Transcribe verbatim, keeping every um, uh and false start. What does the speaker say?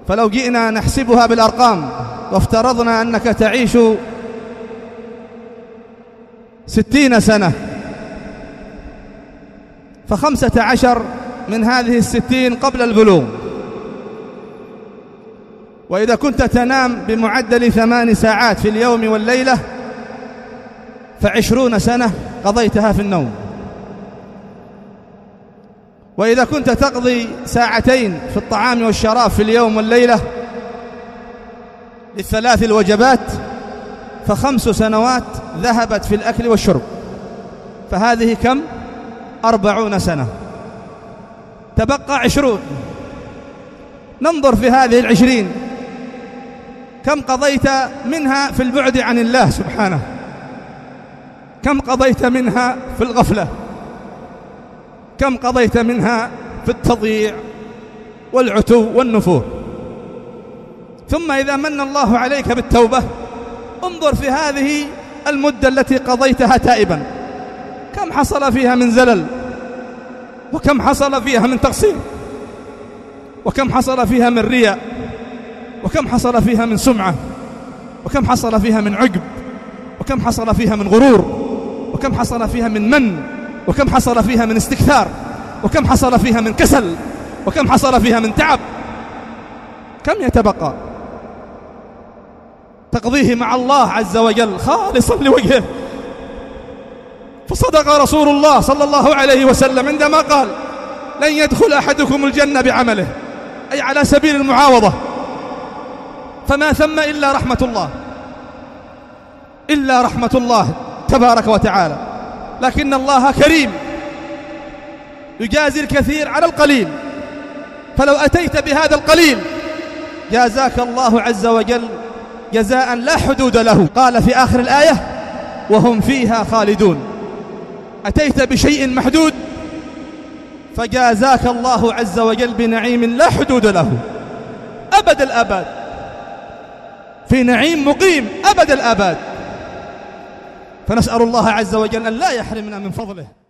فلو جئنا نحسبها بالأرقام وافترضنا أنك تعيش ستين سنة، فخمسة عشر من هذه الستين قبل البلوغ. وإذا كنت تنام بمعدل ثمان ساعات في اليوم والليلة فعشرون سنة قضيتها في النوم. وإذا كنت تقضي ساعتين في الطعام والشراب في اليوم والليلة للثلاث الوجبات فخمس سنوات ذهبت في الأكل والشرب، فهذه كم؟ أربعون سنة، تبقى عشرون. ننظر في هذه العشرين كم قضيت منها في البعد عن الله سبحانه، كم قضيت منها في الغفلة، كم قضيت منها في التضييع والعتو والنفور. ثم إذا من الله عليك بالتوبة انظر في هذه المدة التي قضيتها تائبا، كم حصل فيها من زلل، وكم حصل فيها من تقصير، وكم حصل فيها من رياء، وكم حصل فيها من سمعة، وكم حصل فيها من عجب، وكم حصل فيها من غرور، وكم حصل فيها من من، وكم حصل فيها من استكثار، وكم حصل فيها من كسل، وكم حصل فيها من تعب. كم يتبقى تقضيه مع الله عز وجل خالصا لوجهه؟ فصدق رسول الله صلى الله عليه وسلم عندما قال: لن يدخل أحدكم الجنة بعمله، أي على سبيل المعاوضة، فما ثم إلا رحمة الله، إلا رحمة الله تبارك وتعالى. لكن الله كريم يجازي الكثير على القليل، فلو أتيت بهذا القليل جازاك الله عز وجل جزاء لا حدود له. قال في آخر الآية: وهم فيها خالدون. أتيت بشيء محدود فجازاك الله عز وجل بنعيم لا حدود له أبد الآباد، في نعيم مقيم أبد الآباد. فنسأل الله عز وجل أن لا يحرمنا من فضله.